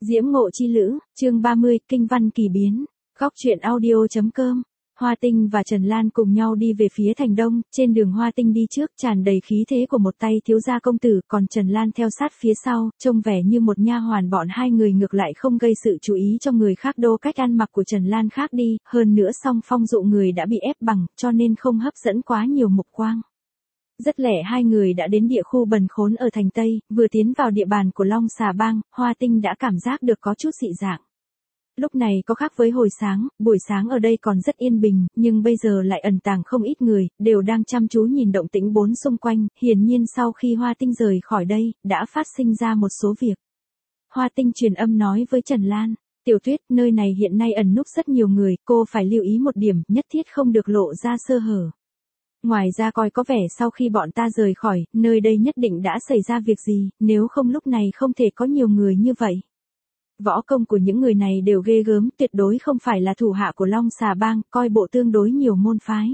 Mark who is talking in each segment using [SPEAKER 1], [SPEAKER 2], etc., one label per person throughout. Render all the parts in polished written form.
[SPEAKER 1] Diễm Ngộ Chi Lữ, chương 30, Kinh văn kỳ biến. Góc truyện audio.com. Hoa Tinh và Trần Lan cùng nhau đi về phía thành đông, trên đường Hoa Tinh đi trước tràn đầy khí thế của một tay thiếu gia công tử, còn Trần Lan theo sát phía sau, trông vẻ như một nha hoàn. Bọn hai người ngược lại không gây sự chú ý cho người khác, đô cách ăn mặc của Trần Lan khác đi, hơn nữa song phong dụ người đã bị ép bằng, cho nên không hấp dẫn quá nhiều mục quang. Rất lẹ hai người đã đến địa khu bần khốn ở thành Tây, vừa tiến vào địa bàn của Long Xà Bang, Hoa Tinh đã cảm giác được có chút dị dạng. Lúc này có khác với hồi sáng, buổi sáng ở đây còn rất yên bình, nhưng bây giờ lại ẩn tàng không ít người, đều đang chăm chú nhìn động tĩnh bốn xung quanh, hiển nhiên sau khi Hoa Tinh rời khỏi đây, đã phát sinh ra một số việc. Hoa Tinh truyền âm nói với Trần Lan, Tiểu Tuyết, nơi này hiện nay ẩn núp rất nhiều người, cô phải lưu ý một điểm, nhất thiết không được lộ ra sơ hở. Ngoài ra coi có vẻ sau khi bọn ta rời khỏi, nơi đây nhất định đã xảy ra việc gì, nếu không lúc này không thể có nhiều người như vậy. Võ công của những người này đều ghê gớm, tuyệt đối không phải là thủ hạ của Long Xà Bang, coi bộ tương đối nhiều môn phái.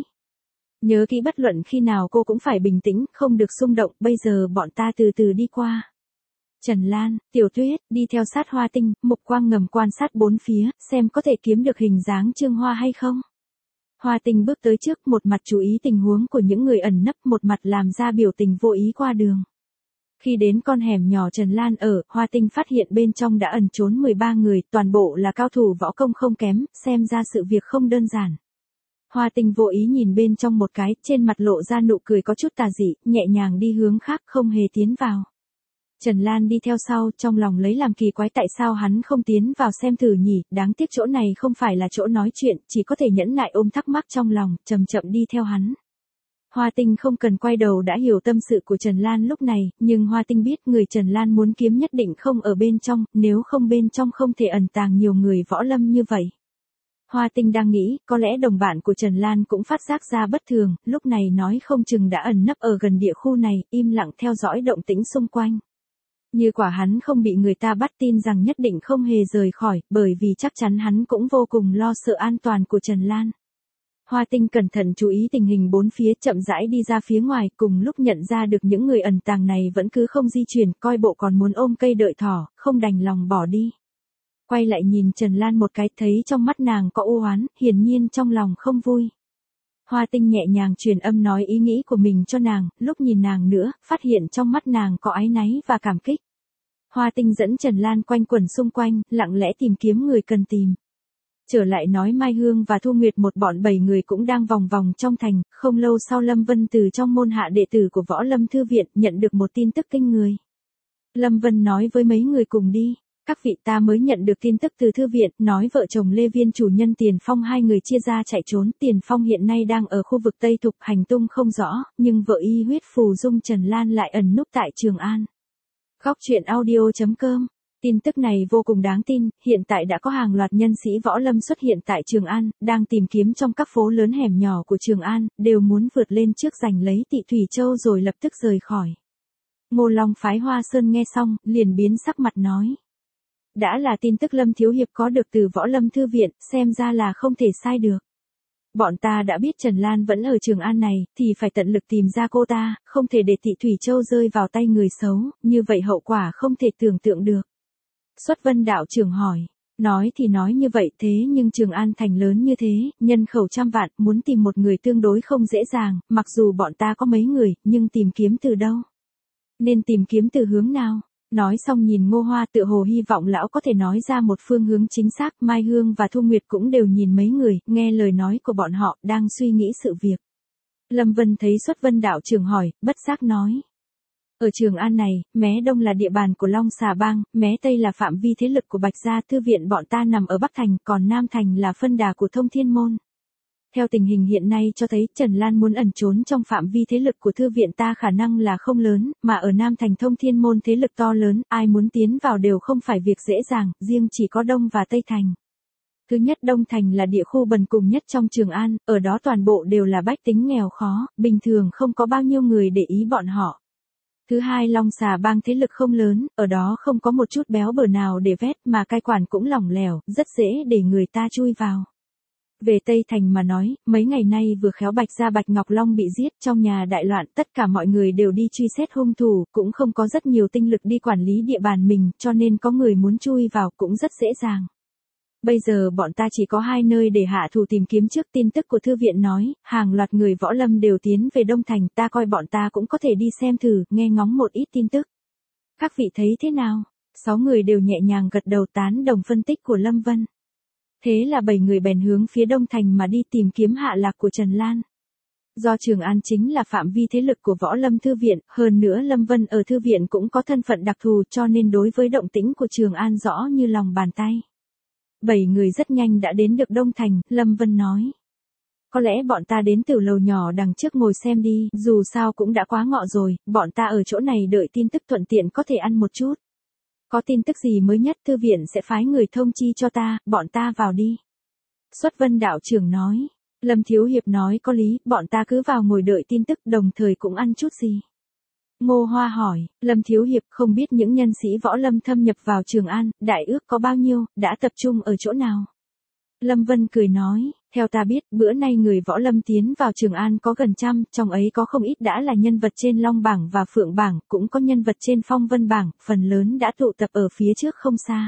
[SPEAKER 1] Nhớ kỹ bất luận khi nào cô cũng phải bình tĩnh, không được xung động, bây giờ bọn ta từ từ đi qua. Trần Lan, Tiểu Tuyết, đi theo sát Hoa Tinh, mục quang ngầm quan sát bốn phía, xem có thể kiếm được hình dáng Trương Hoa hay không. Hoa Tinh bước tới trước, một mặt chú ý tình huống của những người ẩn nấp, một mặt làm ra biểu tình vô ý qua đường. Khi đến con hẻm nhỏ Trần Lan ở, Hoa Tinh phát hiện bên trong đã ẩn trốn 13 người, toàn bộ là cao thủ võ công không kém, xem ra sự việc không đơn giản. Hoa Tinh vô ý nhìn bên trong một cái, trên mặt lộ ra nụ cười có chút tà dị, nhẹ nhàng đi hướng khác, không hề tiến vào. Trần Lan đi theo sau, trong lòng lấy làm kỳ quái tại sao hắn không tiến vào xem thử nhỉ, đáng tiếc chỗ này không phải là chỗ nói chuyện, chỉ có thể nhẫn nại ôm thắc mắc trong lòng, chậm chậm đi theo hắn. Hoa Tinh không cần quay đầu đã hiểu tâm sự của Trần Lan lúc này, nhưng Hoa Tinh biết người Trần Lan muốn kiếm nhất định không ở bên trong, nếu không bên trong không thể ẩn tàng nhiều người võ lâm như vậy. Hoa Tinh đang nghĩ, có lẽ đồng bạn của Trần Lan cũng phát giác ra bất thường, lúc này nói không chừng đã ẩn nấp ở gần địa khu này, im lặng theo dõi động tĩnh xung quanh. Như quả hắn không bị người ta bắt, tin rằng nhất định không hề rời khỏi, bởi vì chắc chắn hắn cũng vô cùng lo sợ an toàn của Trần Lan. Hoa Tinh cẩn thận chú ý tình hình bốn phía, chậm rãi đi ra phía ngoài, cùng lúc nhận ra được những người ẩn tàng này vẫn cứ không di chuyển, coi bộ còn muốn ôm cây đợi thỏ, không đành lòng bỏ đi. Quay lại nhìn Trần Lan một cái, thấy trong mắt nàng có u oán, hiển nhiên trong lòng không vui. Hoa Tinh nhẹ nhàng truyền âm nói ý nghĩ của mình cho nàng, lúc nhìn nàng nữa, phát hiện trong mắt nàng có áy náy và cảm kích. Hoa Tinh dẫn Trần Lan quanh quẩn xung quanh, lặng lẽ tìm kiếm người cần tìm. Trở lại nói Mai Hương và Thu Nguyệt một bọn 7 người cũng đang vòng vòng trong thành, không lâu sau Lâm Vân từ trong môn hạ đệ tử của Võ Lâm Thư Viện nhận được một tin tức kinh người. Lâm Vân nói với mấy người cùng đi, các vị ta mới nhận được tin tức từ Thư Viện, nói vợ chồng Lê Viên chủ nhân Tiền Phong hai người chia ra chạy trốn, Tiền Phong hiện nay đang ở khu vực Tây Thục hành tung không rõ, nhưng vợ y huyết phù dung Trần Lan lại ẩn núp tại Trường An. Góc truyện audio.com. Tin tức này vô cùng đáng tin, hiện tại đã có hàng loạt nhân sĩ võ lâm xuất hiện tại Trường An, đang tìm kiếm trong các phố lớn hẻm nhỏ của Trường An, đều muốn vượt lên trước giành lấy Tị Thủy Châu rồi lập tức rời khỏi. Ngô Long phái Hoa Sơn nghe xong, liền biến sắc mặt nói. Đã là tin tức Lâm Thiếu Hiệp có được từ Võ Lâm Thư Viện, xem ra là không thể sai được. Bọn ta đã biết Trần Lan vẫn ở Trường An này, thì phải tận lực tìm ra cô ta, không thể để Tị Thủy Châu rơi vào tay người xấu, như vậy hậu quả không thể tưởng tượng được. Xuất Vân đạo trưởng hỏi, nói thì nói như vậy thế nhưng Trường An thành lớn như thế, nhân khẩu trăm vạn, muốn tìm một người tương đối không dễ dàng, mặc dù bọn ta có mấy người, nhưng tìm kiếm từ đâu? Nên tìm kiếm từ hướng nào? Nói xong nhìn Ngô Hoa tựa hồ hy vọng lão có thể nói ra một phương hướng chính xác, Mai Hương và Thu Nguyệt cũng đều nhìn mấy người, nghe lời nói của bọn họ, đang suy nghĩ sự việc. Lâm Vân thấy Xuất Vân đạo trưởng hỏi, bất giác nói. Ở Trường An này, mé đông là địa bàn của Long Xà Bang, mé tây là phạm vi thế lực của Bạch Gia, Thư Viện bọn ta nằm ở Bắc Thành, còn Nam Thành là phân đà của Thông Thiên Môn. Theo tình hình hiện nay cho thấy Trần Lan muốn ẩn trốn trong phạm vi thế lực của Thư Viện ta khả năng là không lớn, mà ở Nam Thành Thông Thiên Môn thế lực to lớn, ai muốn tiến vào đều không phải việc dễ dàng, riêng chỉ có Đông và Tây Thành. Thứ nhất, Đông Thành là địa khu bần cùng nhất trong Trường An, ở đó toàn bộ đều là bách tính nghèo khó, bình thường không có bao nhiêu người để ý bọn họ. Thứ hai, Long Xà Bang thế lực không lớn, ở đó không có một chút béo bở nào để vét mà cai quản cũng lỏng lẻo, rất dễ để người ta chui vào. Về Tây Thành mà nói, mấy ngày nay vừa khéo Bạch Gia Bạch Ngọc Long bị giết, trong nhà đại loạn, tất cả mọi người đều đi truy xét hung thủ, cũng không có rất nhiều tinh lực đi quản lý địa bàn mình, cho nên có người muốn chui vào cũng rất dễ dàng. Bây giờ bọn ta chỉ có 2 nơi để hạ thủ tìm kiếm trước. Tin tức của thư viện nói, hàng loạt người võ lâm đều tiến về Đông Thành, ta coi bọn ta cũng có thể đi xem thử, nghe ngóng một ít tin tức. Các vị thấy thế nào? 6 người đều nhẹ nhàng gật đầu tán đồng phân tích của Lâm Vân. Thế là 7 người bèn hướng phía Đông Thành mà đi tìm kiếm hạ lạc của Trần Lan. Do Trường An chính là phạm vi thế lực của võ lâm thư viện, hơn nữa Lâm Vân ở thư viện cũng có thân phận đặc thù cho nên đối với động tĩnh của Trường An rõ như lòng bàn tay. 7 người rất nhanh đã đến được Đông Thành, Lâm Vân nói. Có lẽ bọn ta đến từ lầu nhỏ đằng trước ngồi xem đi, dù sao cũng đã quá ngọ rồi, bọn ta ở chỗ này đợi tin tức thuận tiện có thể ăn một chút. Có tin tức gì mới nhất thư viện sẽ phái người thông chi cho ta, bọn ta vào đi. Xuất Vân đạo trưởng nói. Lâm Thiếu Hiệp nói có lý, bọn ta cứ vào ngồi đợi tin tức đồng thời cũng ăn chút gì. Ngô Hoa hỏi, Lâm Thiếu Hiệp không biết những nhân sĩ võ lâm thâm nhập vào Trường An, đại ước có bao nhiêu, đã tập trung ở chỗ nào? Lâm Vân cười nói, theo ta biết, bữa nay người võ lâm tiến vào Trường An có gần 100, trong ấy có không ít đã là nhân vật trên Long Bảng và Phượng Bảng, cũng có nhân vật trên Phong Vân Bảng, phần lớn đã tụ tập ở phía trước không xa.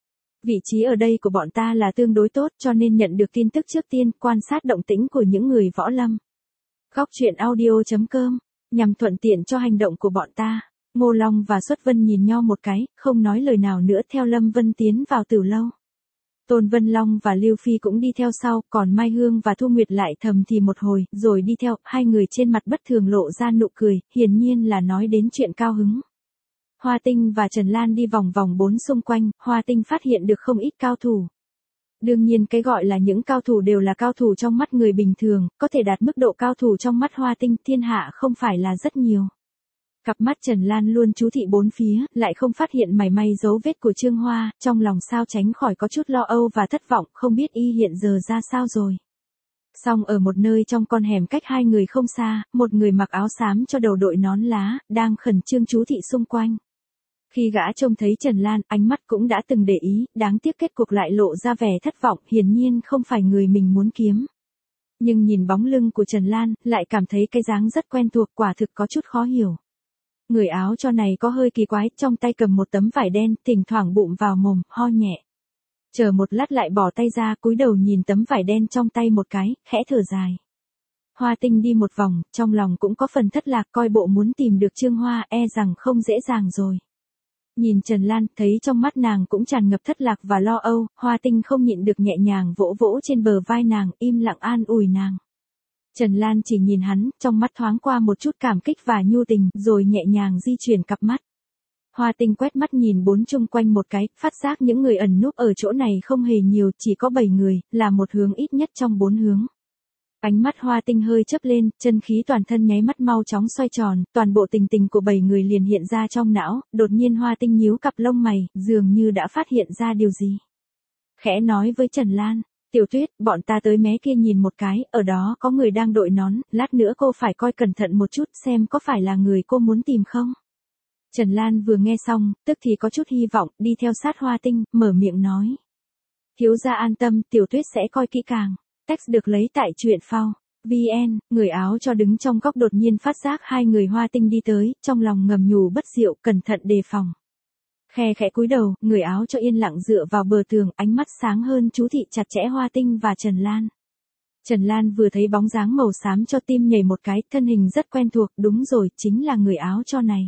[SPEAKER 1] Vị trí ở đây của bọn ta là tương đối tốt cho nên nhận được tin tức trước tiên, quan sát động tĩnh của những người võ lâm. Góc truyện audio.com, nhằm thuận tiện cho hành động của bọn ta. Ngô Long và Xuất Vân nhìn nhau một cái, không nói lời nào nữa theo Lâm Vân tiến vào Tử lâu. Tôn Vân Long và Lưu Phi cũng đi theo sau, còn Mai Hương và Thu Nguyệt lại thầm thì một hồi, rồi đi theo, hai người trên mặt bất thường lộ ra nụ cười, hiển nhiên là nói đến chuyện cao hứng. Hoa Tinh và Trần Lan đi vòng vòng bốn xung quanh, Hoa Tinh phát hiện được không ít cao thủ. Đương nhiên cái gọi là những cao thủ đều là cao thủ trong mắt người bình thường, có thể đạt mức độ cao thủ trong mắt Hoa Tinh thiên hạ không phải là rất nhiều. Cặp mắt Trần Lan luôn chú thị bốn phía, lại không phát hiện mảy may dấu vết của Trương Hoa, trong lòng sao tránh khỏi có chút lo âu và thất vọng, không biết y hiện giờ ra sao rồi. Song ở một nơi trong con hẻm cách hai người không xa, một người mặc áo xám cho đầu đội nón lá, đang khẩn trương chú thị xung quanh. Khi gã trông thấy Trần Lan, ánh mắt cũng đã từng để ý, đáng tiếc kết cục lại lộ ra vẻ thất vọng, hiển nhiên không phải người mình muốn kiếm. Nhưng nhìn bóng lưng của Trần Lan, lại cảm thấy cái dáng rất quen thuộc, quả thực có chút khó hiểu. Người áo cho này có hơi kỳ quái, trong tay cầm một tấm vải đen, thỉnh thoảng bụm vào mồm, ho nhẹ. Chờ một lát lại bỏ tay ra, cúi đầu nhìn tấm vải đen trong tay một cái, khẽ thở dài. Hoa Tinh đi một vòng, trong lòng cũng có phần thất lạc, coi bộ muốn tìm được Trương Hoa, e rằng không dễ dàng rồi. Nhìn Trần Lan, thấy trong mắt nàng cũng tràn ngập thất lạc và lo âu, Hoa Tinh không nhịn được nhẹ nhàng vỗ vỗ trên bờ vai nàng, im lặng an ủi nàng. Trần Lan chỉ nhìn hắn, trong mắt thoáng qua một chút cảm kích và nhu tình, rồi nhẹ nhàng di chuyển cặp mắt. Hoa Tinh quét mắt nhìn bốn chung quanh một cái, phát giác những người ẩn núp ở chỗ này không hề nhiều, chỉ có 7 người, là một hướng ít nhất trong 4 hướng. Ánh mắt Hoa Tinh hơi chớp lên, chân khí toàn thân nháy mắt mau chóng xoay tròn, toàn bộ tình tình của 7 người liền hiện ra trong não, đột nhiên Hoa Tinh nhíu cặp lông mày, dường như đã phát hiện ra điều gì. Khẽ nói với Trần Lan, Tiểu Tuyết, bọn ta tới mé kia nhìn một cái, ở đó có người đang đội nón, lát nữa cô phải coi cẩn thận một chút xem có phải là người cô muốn tìm không. Trần Lan vừa nghe xong, tức thì có chút hy vọng, đi theo sát Hoa Tinh, mở miệng nói. Thiếu gia an tâm, Tiểu Tuyết sẽ coi kỹ càng. Text được lấy tại truyện phao. VN, người áo cho đứng trong góc đột nhiên phát giác hai người Hoa Tinh đi tới, trong lòng ngầm nhủ bất diệu, cẩn thận đề phòng. Khe khẽ cúi đầu, người áo cho yên lặng dựa vào bờ tường, ánh mắt sáng hơn chú thị chặt chẽ Hoa Tinh và Trần Lan. Trần Lan vừa thấy bóng dáng màu xám cho tim nhảy một cái, thân hình rất quen thuộc, đúng rồi, chính là người áo cho này.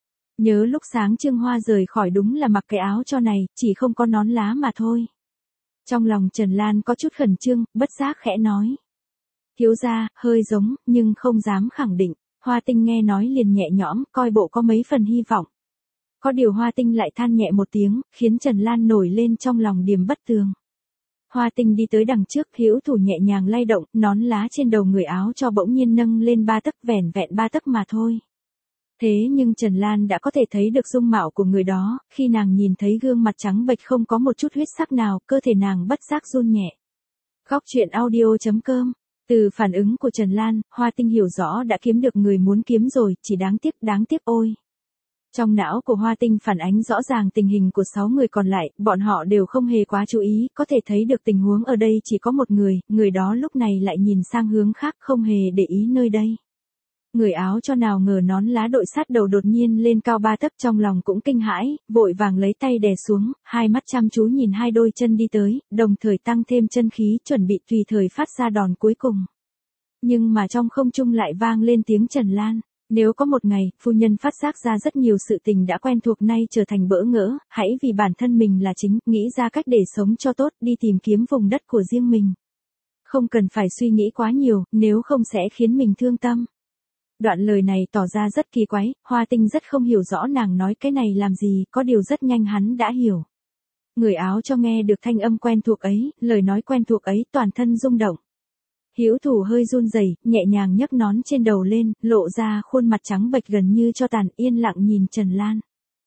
[SPEAKER 1] Nhớ lúc sáng Trương Hoa rời khỏi đúng là mặc cái áo cho này, chỉ không có nón lá mà thôi. Trong lòng Trần Lan có chút khẩn trương, bất giác khẽ nói. Thiếu gia, hơi giống, nhưng không dám khẳng định. Hoa Tinh nghe nói liền nhẹ nhõm, coi bộ có mấy phần hy vọng. Có điều Hoa Tinh lại than nhẹ một tiếng, khiến Trần Lan nổi lên trong lòng điềm bất tường. Hoa Tinh đi tới đằng trước, hữu thủ nhẹ nhàng lay động, nón lá trên đầu người áo cho bỗng nhiên nâng lên 3 tấc, vẻn vẹn 3 tấc mà thôi. Thế nhưng Trần Lan đã có thể thấy được dung mạo của người đó, khi nàng nhìn thấy gương mặt trắng bệch không có một chút huyết sắc nào, cơ thể nàng bất giác run nhẹ. Góc truyện audio.com, từ phản ứng của Trần Lan, Hoa Tinh hiểu rõ đã kiếm được người muốn kiếm rồi, chỉ đáng tiếc ôi. Trong não của Hoa Tinh phản ánh rõ ràng tình hình của 6 người còn lại, bọn họ đều không hề quá chú ý, có thể thấy được tình huống ở đây chỉ có một người đó lúc này lại nhìn sang hướng khác không hề để ý nơi đây. Người áo cho nào ngờ nón lá đội sát đầu đột nhiên lên cao 3 tấc, trong lòng cũng kinh hãi, vội vàng lấy tay đè xuống, hai mắt chăm chú nhìn hai đôi chân đi tới, đồng thời tăng thêm chân khí chuẩn bị tùy thời phát ra đòn cuối cùng. Nhưng mà trong không trung lại vang lên tiếng Trần Lan. Nếu có một ngày, phu nhân phát giác ra rất nhiều sự tình đã quen thuộc nay trở thành bỡ ngỡ, hãy vì bản thân mình là chính, nghĩ ra cách để sống cho tốt, đi tìm kiếm vùng đất của riêng mình. Không cần phải suy nghĩ quá nhiều, nếu không sẽ khiến mình thương tâm. Đoạn lời này tỏ ra rất kỳ quái, Hoa Tinh rất không hiểu rõ nàng nói cái này làm gì, có điều rất nhanh hắn đã hiểu. Người áo cho nghe được thanh âm quen thuộc ấy, lời nói quen thuộc ấy, toàn thân rung động. Hữu thủ hơi run rẩy, nhẹ nhàng nhấc nón trên đầu lên, lộ ra khuôn mặt trắng bệch gần như cho tàn, yên lặng nhìn Trần Lan.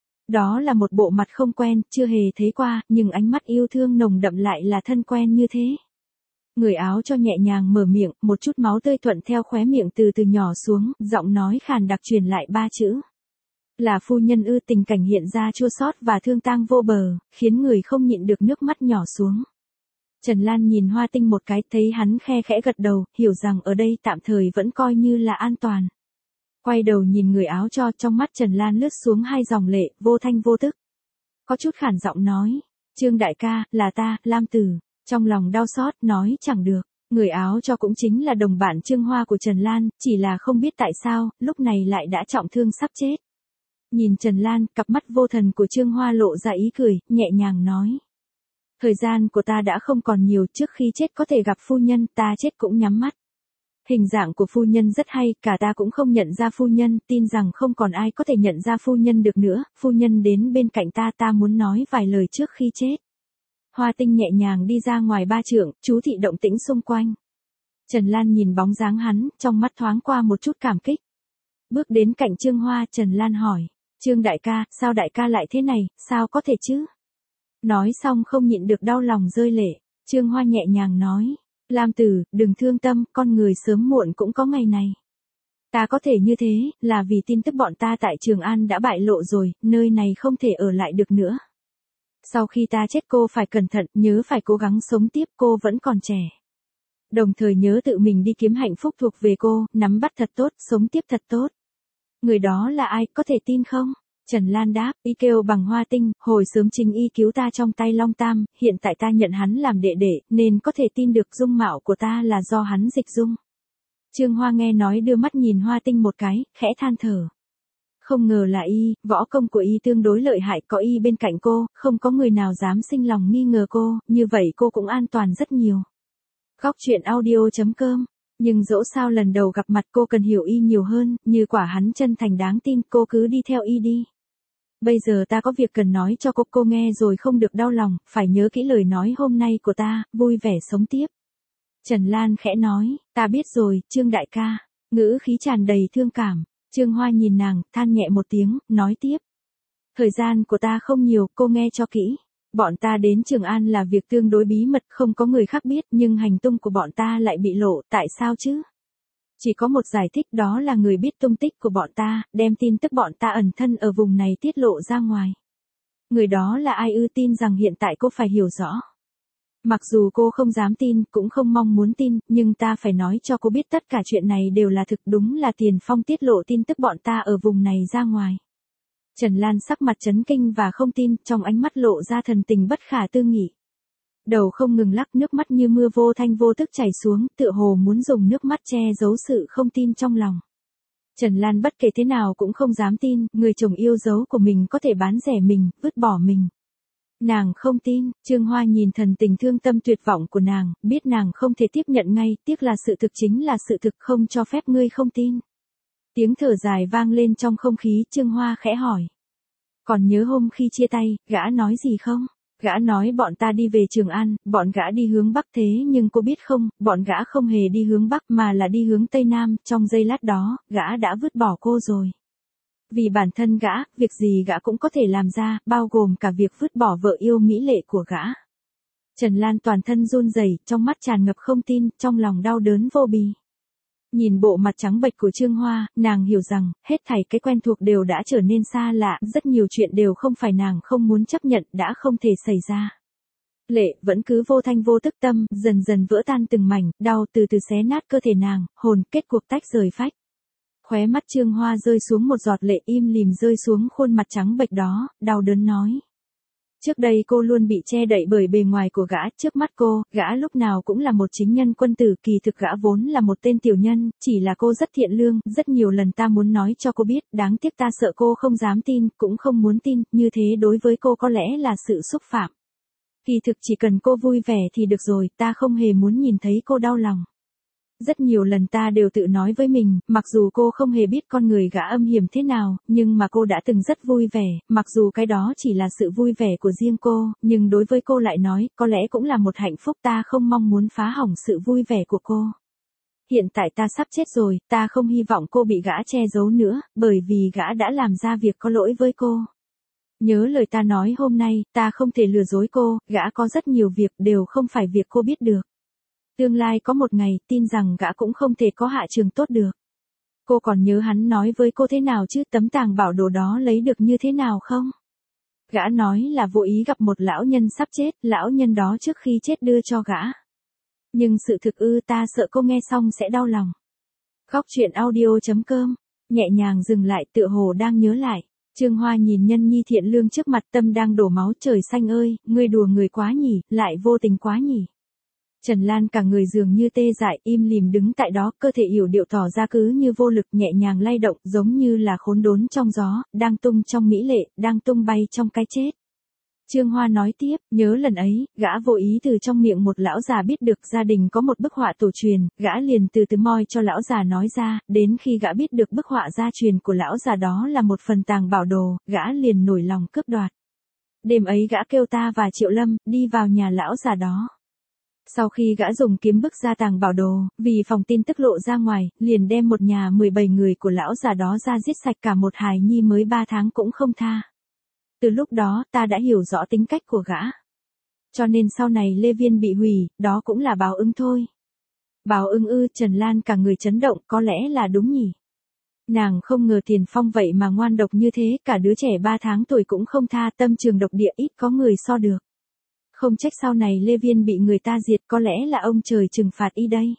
[SPEAKER 1] Đó là một bộ mặt không quen, chưa hề thấy qua, nhưng ánh mắt yêu thương nồng đậm lại là thân quen như thế. Người áo cho nhẹ nhàng mở miệng, một chút máu tươi thuận theo khóe miệng từ từ nhỏ xuống, giọng nói khàn đặc truyền lại 3 chữ. Là phu nhân ư. Tình cảnh hiện ra chua xót và thương tang vô bờ, khiến người không nhịn được nước mắt nhỏ xuống. Trần Lan nhìn Hoa Tinh một cái, thấy hắn khe khẽ gật đầu, hiểu rằng ở đây tạm thời vẫn coi như là an toàn. Quay đầu nhìn người áo cho, trong mắt Trần Lan lướt xuống 2 dòng lệ, vô thanh vô tức. Có chút khản giọng nói, Trương đại ca, là ta, Lam Tử. Trong lòng đau xót, nói chẳng được. Người áo cho cũng chính là đồng bạn Trương Hoa của Trần Lan, chỉ là không biết tại sao, lúc này lại đã trọng thương sắp chết. Nhìn Trần Lan, cặp mắt vô thần của Trương Hoa lộ ra ý cười, nhẹ nhàng nói. Thời gian của ta đã không còn nhiều, trước khi chết có thể gặp phu nhân, ta chết cũng nhắm mắt. Hình dạng của phu nhân rất hay, cả ta cũng không nhận ra phu nhân, tin rằng không còn ai có thể nhận ra phu nhân được nữa, phu nhân đến bên cạnh ta muốn nói vài lời trước khi chết. Hoa Tinh nhẹ nhàng đi ra ngoài 3 trượng, chú thị động tĩnh xung quanh. Trần Lan nhìn bóng dáng hắn, trong mắt thoáng qua một chút cảm kích. Bước đến cạnh Trương Hoa, Trần Lan hỏi, Trương đại ca, sao đại ca lại thế này, sao có thể chứ? Nói xong không nhịn được đau lòng rơi lệ, Trương Hoa nhẹ nhàng nói, Lam Tử, đừng thương tâm, con người sớm muộn cũng có ngày này. Ta có thể như thế, là vì tin tức bọn ta tại Trường An đã bại lộ rồi, nơi này không thể ở lại được nữa. Sau khi ta chết cô phải cẩn thận, nhớ phải cố gắng sống tiếp, cô vẫn còn trẻ. Đồng thời nhớ tự mình đi kiếm hạnh phúc thuộc về cô, nắm bắt thật tốt, sống tiếp thật tốt. Người đó là ai, có thể tin không? Trần Lan đáp, y kêu bằng Hoa Tinh, hồi sớm chính y cứu ta trong tay Long Tam, hiện tại ta nhận hắn làm đệ đệ, nên có thể tin được dung mạo của ta là do hắn dịch dung. Trương Hoa nghe nói đưa mắt nhìn Hoa Tinh một cái, khẽ than thở. Không ngờ là y, võ công của y tương đối lợi hại, có y bên cạnh cô, không có người nào dám sinh lòng nghi ngờ cô, như vậy cô cũng an toàn rất nhiều. Góc truyện audio.com. Nhưng dẫu sao lần đầu gặp mặt cô cần hiểu y nhiều hơn, như quả hắn chân thành đáng tin, cô cứ đi theo y đi. Bây giờ ta có việc cần nói cho cô nghe rồi không được đau lòng, phải nhớ kỹ lời nói hôm nay của ta, vui vẻ sống tiếp. Trần Lan khẽ nói, ta biết rồi, Trương đại ca, ngữ khí tràn đầy thương cảm. Trương Hoa nhìn nàng, than nhẹ một tiếng, nói tiếp. Thời gian của ta không nhiều, cô nghe cho kỹ. Bọn ta đến Trường An là việc tương đối bí mật, không có người khác biết, nhưng hành tung của bọn ta lại bị lộ, tại sao chứ? Chỉ có một giải thích, đó là người biết tung tích của bọn ta, đem tin tức bọn ta ẩn thân ở vùng này tiết lộ ra ngoài. Người đó là ai ư? Tin rằng hiện tại cô phải hiểu rõ. Mặc dù cô không dám tin, cũng không mong muốn tin, nhưng ta phải nói cho cô biết tất cả chuyện này đều là thực, đúng là Tiền Phong tiết lộ tin tức bọn ta ở vùng này ra ngoài. Trần Lan sắc mặt chấn kinh và không tin, trong ánh mắt lộ ra thần tình bất khả tư nghị. Đầu không ngừng lắc, nước mắt như mưa vô thanh vô tức chảy xuống, tựa hồ muốn dùng nước mắt che giấu sự không tin trong lòng. Trần Lan bất kể thế nào cũng không dám tin, người chồng yêu dấu của mình có thể bán rẻ mình, vứt bỏ mình. Nàng không tin, Trương Hoa nhìn thần tình thương tâm tuyệt vọng của nàng, biết nàng không thể tiếp nhận ngay, tiếc là sự thực chính là sự thực, không cho phép ngươi không tin. Tiếng thở dài vang lên trong không khí, Trương Hoa khẽ hỏi. Còn nhớ hôm khi chia tay, gã nói gì không? Gã nói bọn ta đi về Trường An, bọn gã đi hướng Bắc, thế nhưng cô biết không, bọn gã không hề đi hướng Bắc mà là đi hướng Tây Nam, trong giây lát đó, gã đã vứt bỏ cô rồi. Vì bản thân gã, việc gì gã cũng có thể làm ra, bao gồm cả việc vứt bỏ vợ yêu mỹ lệ của gã. Trần Lan toàn thân run rẩy, trong mắt tràn ngập không tin, trong lòng đau đớn vô bì. Nhìn bộ mặt trắng bệch của Trương Hoa, nàng hiểu rằng, hết thảy cái quen thuộc đều đã trở nên xa lạ, rất nhiều chuyện đều không phải nàng không muốn chấp nhận, đã không thể xảy ra. Lệ vẫn cứ vô thanh vô tức tâm, dần dần vỡ tan từng mảnh, đau từ từ xé nát cơ thể nàng, hồn kết cuộc tách rời phách. Khóe mắt Trương Hoa rơi xuống một giọt lệ im lìm rơi xuống khuôn mặt trắng bệch đó, đau đớn nói. Trước đây cô luôn bị che đậy bởi bề ngoài của gã, trước mắt cô, gã lúc nào cũng là một chính nhân quân tử, kỳ thực gã vốn là một tên tiểu nhân, chỉ là cô rất thiện lương, rất nhiều lần ta muốn nói cho cô biết, đáng tiếc ta sợ cô không dám tin, cũng không muốn tin, như thế đối với cô có lẽ là sự xúc phạm. Kỳ thực chỉ cần cô vui vẻ thì được rồi, ta không hề muốn nhìn thấy cô đau lòng. Rất nhiều lần ta đều tự nói với mình, mặc dù cô không hề biết con người gã âm hiểm thế nào, nhưng mà cô đã từng rất vui vẻ, mặc dù cái đó chỉ là sự vui vẻ của riêng cô, nhưng đối với cô lại nói, có lẽ cũng là một hạnh phúc, ta không mong muốn phá hỏng sự vui vẻ của cô. Hiện tại ta sắp chết rồi, ta không hy vọng cô bị gã che giấu nữa, bởi vì gã đã làm ra việc có lỗi với cô. Nhớ lời ta nói hôm nay, ta không thể lừa dối cô, gã có rất nhiều việc đều không phải việc cô biết được. Tương lai có một ngày, tin rằng gã cũng không thể có hạ trường tốt được. Cô còn nhớ hắn nói với cô thế nào chứ, tấm tàng bảo đồ đó lấy được như thế nào không? Gã nói là vô ý gặp một lão nhân sắp chết, lão nhân đó trước khi chết đưa cho gã. Nhưng sự thực ta sợ cô nghe xong sẽ đau lòng. Góc truyện audio.com, nhẹ nhàng dừng lại tựa hồ đang nhớ lại. Trương Hoa nhìn nhân nhi thiện lương trước mặt, tâm đang đổ máu, trời xanh ơi, ngươi đùa người quá nhỉ, lại vô tình quá nhỉ. Trần Lan cả người dường như tê dại, im lìm đứng tại đó, cơ thể yểu điệu tỏ ra cứ như vô lực, nhẹ nhàng lay động, giống như là khốn đốn trong gió, đang tung trong mỹ lệ, đang tung bay trong cái chết. Trương Hoa nói tiếp, nhớ lần ấy, gã vô ý từ trong miệng một lão già biết được gia đình có một bức họa tổ truyền, gã liền từ từ moi cho lão già nói ra, đến khi gã biết được bức họa gia truyền của lão già đó là một phần tàng bảo đồ, gã liền nổi lòng cướp đoạt. Đêm ấy gã kêu ta và Triệu Lâm, đi vào nhà lão già đó. Sau khi gã dùng kiếm bức ra tàng bảo đồ, vì phòng tin tức lộ ra ngoài, liền đem một nhà 17 người của lão già đó ra giết sạch, cả một hài nhi mới 3 tháng cũng không tha. Từ lúc đó, ta đã hiểu rõ tính cách của gã. Cho nên sau này Lê Viên bị hủy, đó cũng là báo ứng thôi. Báo ứng ư? Trần Lan cả người chấn động, có lẽ là đúng nhỉ. Nàng không ngờ Tiền Phong vậy mà ngoan độc như thế, cả đứa trẻ 3 tháng tuổi cũng không tha, tâm trường độc địa, ít có người so được. Không trách sau này Lê Viên bị người ta diệt, có lẽ là ông trời trừng phạt y đây.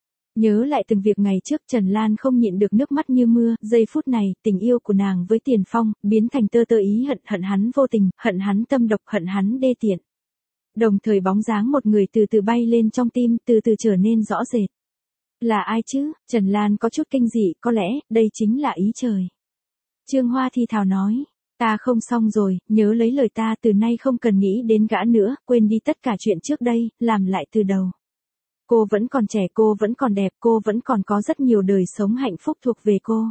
[SPEAKER 1] Nhớ lại từng việc ngày trước, Trần Lan không nhịn được nước mắt như mưa, giây phút này, tình yêu của nàng với Tiền Phong, biến thành tơ tơ ý hận, hận hắn vô tình, hận hắn tâm độc, hận hắn đê tiện. Đồng thời bóng dáng một người từ từ bay lên trong tim, từ từ trở nên rõ rệt. Là ai chứ? Trần Lan có chút kinh dị, có lẽ, đây chính là ý trời. Trương Hoa thì thào nói. Ta không xong rồi, nhớ lấy lời ta, từ nay không cần nghĩ đến gã nữa, quên đi tất cả chuyện trước đây, làm lại từ đầu. Cô vẫn còn trẻ, cô vẫn còn đẹp, cô vẫn còn có rất nhiều đời sống hạnh phúc thuộc về cô.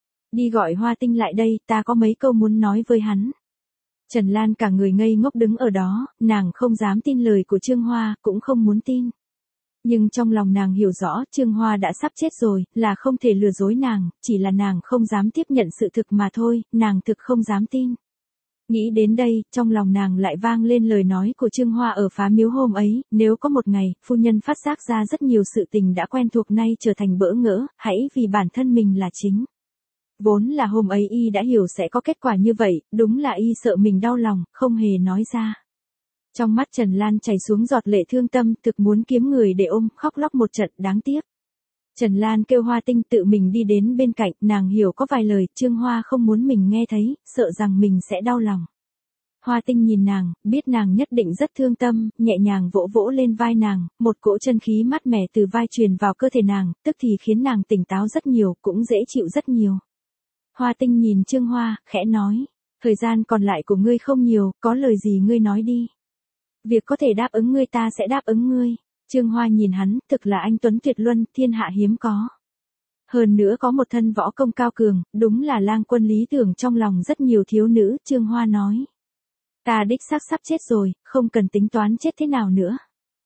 [SPEAKER 1] Đi gọi Hoa Tinh lại đây, ta có mấy câu muốn nói với hắn. Trần Lan cả người ngây ngốc đứng ở đó, nàng không dám tin lời của Trương Hoa, cũng không muốn tin. Nhưng trong lòng nàng hiểu rõ, Trương Hoa đã sắp chết rồi, là không thể lừa dối nàng, chỉ là nàng không dám tiếp nhận sự thực mà thôi, nàng thực không dám tin. Nghĩ đến đây, trong lòng nàng lại vang lên lời nói của Trương Hoa ở Phá Miếu hôm ấy, nếu có một ngày, phu nhân phát giác ra rất nhiều sự tình đã quen thuộc nay trở thành bỡ ngỡ, hãy vì bản thân mình là chính. Vốn là hôm ấy y đã hiểu sẽ có kết quả như vậy, đúng là y sợ mình đau lòng, không hề nói ra. Trong mắt Trần Lan chảy xuống giọt lệ thương tâm, thực muốn kiếm người để ôm, khóc lóc một trận, đáng tiếc. Trần Lan kêu Hoa Tinh tự mình đi đến bên cạnh, nàng hiểu có vài lời, Trương Hoa không muốn mình nghe thấy, sợ rằng mình sẽ đau lòng. Hoa Tinh nhìn nàng, biết nàng nhất định rất thương tâm, nhẹ nhàng vỗ vỗ lên vai nàng, một cỗ chân khí mát mẻ từ vai truyền vào cơ thể nàng, tức thì khiến nàng tỉnh táo rất nhiều, cũng dễ chịu rất nhiều. Hoa Tinh nhìn Trương Hoa, khẽ nói, thời gian còn lại của ngươi không nhiều, có lời gì ngươi nói đi. Việc có thể đáp ứng ngươi ta sẽ đáp ứng ngươi. Trương Hoa nhìn hắn, thực là anh tuấn tuyệt luân, thiên hạ hiếm có. Hơn nữa có một thân võ công cao cường, đúng là lang quân lý tưởng trong lòng rất nhiều thiếu nữ, Trương Hoa nói. Ta đích xác sắp chết rồi, không cần tính toán chết thế nào nữa.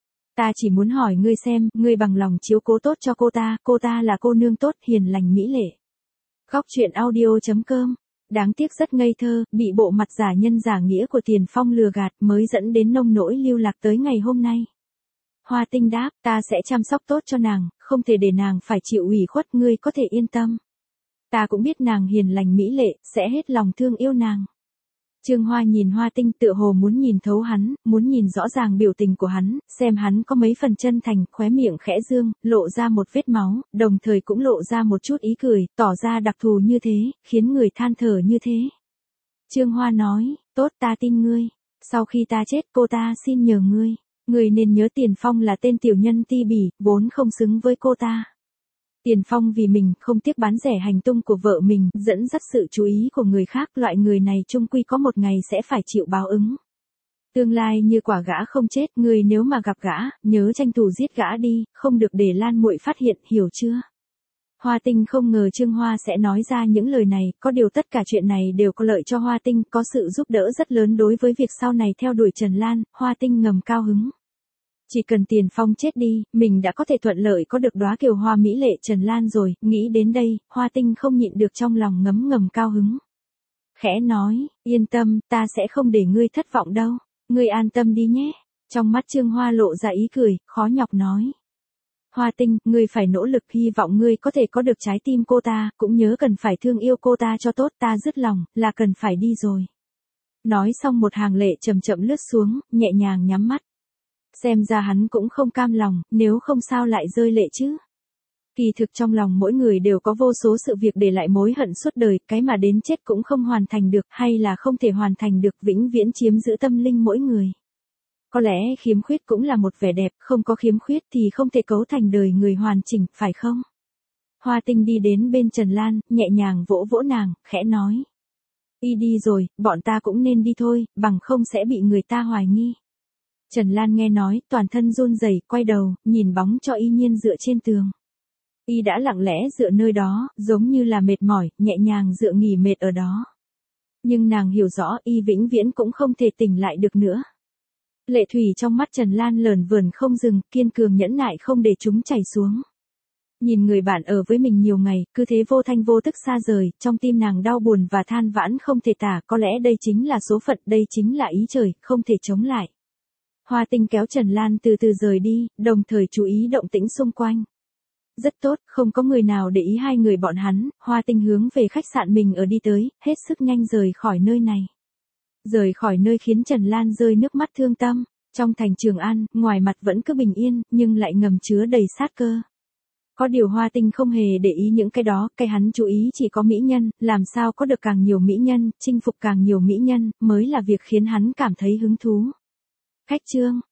[SPEAKER 1] Ta chỉ muốn hỏi ngươi xem, ngươi bằng lòng chiếu cố tốt cho cô ta là cô nương tốt, hiền lành mỹ lệ. Góc truyện audio.com. Đáng tiếc rất ngây thơ, bị bộ mặt giả nhân giả nghĩa của Tiền Phong lừa gạt mới dẫn đến nông nỗi lưu lạc tới ngày hôm nay. Hoa Tinh đáp, ta sẽ chăm sóc tốt cho nàng, không thể để nàng phải chịu ủy khuất, ngươi có thể yên tâm. Ta cũng biết nàng hiền lành mỹ lệ, sẽ hết lòng thương yêu nàng. Trương Hoa nhìn Hoa Tinh tựa hồ muốn nhìn thấu hắn, muốn nhìn rõ ràng biểu tình của hắn, xem hắn có mấy phần chân thành, khóe miệng khẽ dương, lộ ra một vết máu, đồng thời cũng lộ ra một chút ý cười, tỏ ra đặc thù như thế, khiến người than thở như thế. Trương Hoa nói, tốt ta tin ngươi, sau khi ta chết cô ta xin nhờ ngươi. Ngươi nên nhớ Tiền Phong là tên tiểu nhân ti bỉ, vốn không xứng với cô ta. Tiền Phong vì mình không tiếc bán rẻ hành tung của vợ mình, dẫn dắt sự chú ý của người khác, loại người này chung quy có một ngày sẽ phải chịu báo ứng. Tương lai như quả gã không chết, ngươi nếu mà gặp gã, nhớ tranh thủ giết gã đi, không được để Lan muội phát hiện, hiểu chưa? Hoa Tinh không ngờ Trương Hoa sẽ nói ra những lời này, có điều tất cả chuyện này đều có lợi cho Hoa Tinh, có sự giúp đỡ rất lớn đối với việc sau này theo đuổi Trần Lan, Hoa Tinh ngầm cao hứng. Chỉ cần Tiền Phong chết đi, mình đã có thể thuận lợi có được đóa kiều hoa mỹ lệ Trần Lan rồi, nghĩ đến đây, Hoa Tinh không nhịn được trong lòng ngầm cao hứng. Khẽ nói, yên tâm, ta sẽ không để ngươi thất vọng đâu, ngươi an tâm đi nhé. Trong mắt Trương Hoa lộ ra ý cười, khó nhọc nói. Hoa Tinh, ngươi phải nỗ lực, hy vọng ngươi có thể có được trái tim cô ta, cũng nhớ cần phải thương yêu cô ta cho tốt, ta dứt lòng, là cần phải đi rồi. Nói xong một hàng lệ chậm chậm lướt xuống, nhẹ nhàng nhắm mắt. Xem ra hắn cũng không cam lòng, nếu không sao lại rơi lệ chứ. Kỳ thực trong lòng mỗi người đều có vô số sự việc để lại mối hận suốt đời, cái mà đến chết cũng không hoàn thành được, hay là không thể hoàn thành được, vĩnh viễn chiếm giữ tâm linh mỗi người. Có lẽ khiếm khuyết cũng là một vẻ đẹp, không có khiếm khuyết thì không thể cấu thành đời người hoàn chỉnh, phải không? Hoa Tinh đi đến bên Trần Lan, nhẹ nhàng vỗ vỗ nàng, khẽ nói. Đi rồi, bọn ta cũng nên đi thôi, bằng không sẽ bị người ta hoài nghi. Trần Lan nghe nói, toàn thân run rẩy, quay đầu, nhìn bóng cho Y Nhiên dựa trên tường. Y đã lặng lẽ dựa nơi đó, giống như là mệt mỏi, nhẹ nhàng dựa nghỉ mệt ở đó. Nhưng nàng hiểu rõ Y vĩnh viễn cũng không thể tỉnh lại được nữa. Lệ thủy trong mắt Trần Lan lờn vờn không dừng, kiên cường nhẫn nại không để chúng chảy xuống. Nhìn người bạn ở với mình nhiều ngày, cứ thế vô thanh vô tức xa rời, trong tim nàng đau buồn và than vãn không thể tả, có lẽ đây chính là số phận, đây chính là ý trời, không thể chống lại. Hoa Tinh kéo Trần Lan từ từ rời đi, đồng thời chú ý động tĩnh xung quanh. Rất tốt, không có người nào để ý hai người bọn hắn, Hoa Tinh hướng về khách sạn mình ở đi tới, hết sức nhanh rời khỏi nơi này. Rời khỏi nơi khiến Trần Lan rơi nước mắt thương tâm, trong thành Trường An, ngoài mặt vẫn cứ bình yên, nhưng lại ngầm chứa đầy sát cơ. Có điều Hoa Tinh không hề để ý những cái đó, cái hắn chú ý chỉ có mỹ nhân, làm sao có được càng nhiều mỹ nhân, chinh phục càng nhiều mỹ nhân, mới là việc khiến hắn cảm thấy hứng thú. Khách trương.